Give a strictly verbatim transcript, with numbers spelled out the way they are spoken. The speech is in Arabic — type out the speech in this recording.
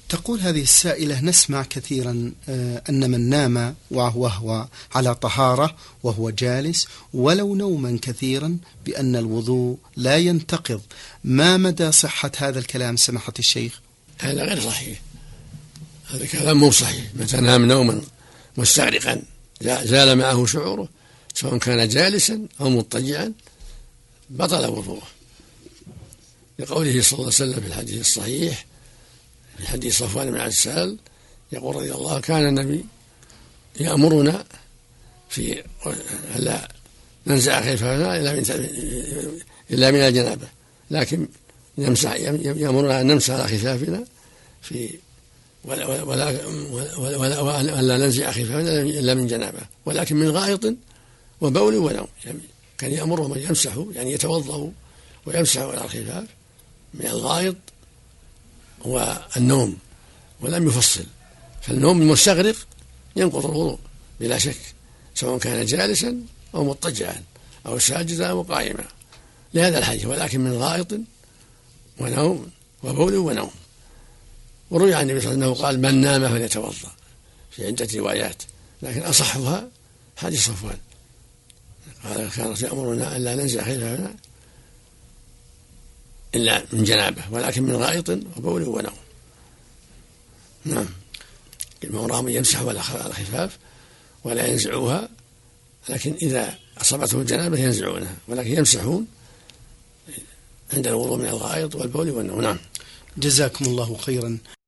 تقول هذه السائلة: نسمع كثيرا أن من نام وهو على طهارة وهو جالس ولو نوما كثيرا بأن الوضوء لا ينتقض، ما مدى صحة هذا الكلام سماحة الشيخ؟ هذا غير صحيح، هذا كلام مو صحيح. متى نام نوما مستغرقا زال معه شعوره سواء كان جالسا أو مضطجعا بطل وضوءه، لقوله صلى الله عليه وسلم في الحديث الصحيح في حديث صفوان بن عسال يقول رضي الله عنه: كان النبي يأمرنا في ألا ننزع خفافنا إلا من الجنابة، لكن يمسح يأمرنا أن نمسح على خفافنا في ولا ولا ولا ولا ننزع خفافنا إلا من جنابة، ولكن من غائط وبول ونوم. يعني كان يأمرهم أن يمسحوا، يعني يتوضأوا ويمسحوا على الخفاف من الغائط والنوم، ولم يفصل. فالنوم المستغرق ينقض الوضوء بلا شك، سواء كان جالسا أو مضطجعا أو ساجدا أو قائما لهذا الحديث، ولكن من غائط ونوم وبول ونوم. وروي عن النبي صلى الله عليه وسلم قال: من نام فليتوضأ، في عدة روايات، لكن أصحها حديث صفوان قال: كان يأمرنا ألا ننزع خفافنا إلا من جنابه، ولكن من غائط وبول ونوم. نعم، المرام يمسحوا على الخفاف ولا ينزعوها، لكن إذا أصابته الجنابة ينزعونها، ولكن يمسحون عند الوضوء من الغائط والبول والنوم. نعم. جزاكم الله خيرا.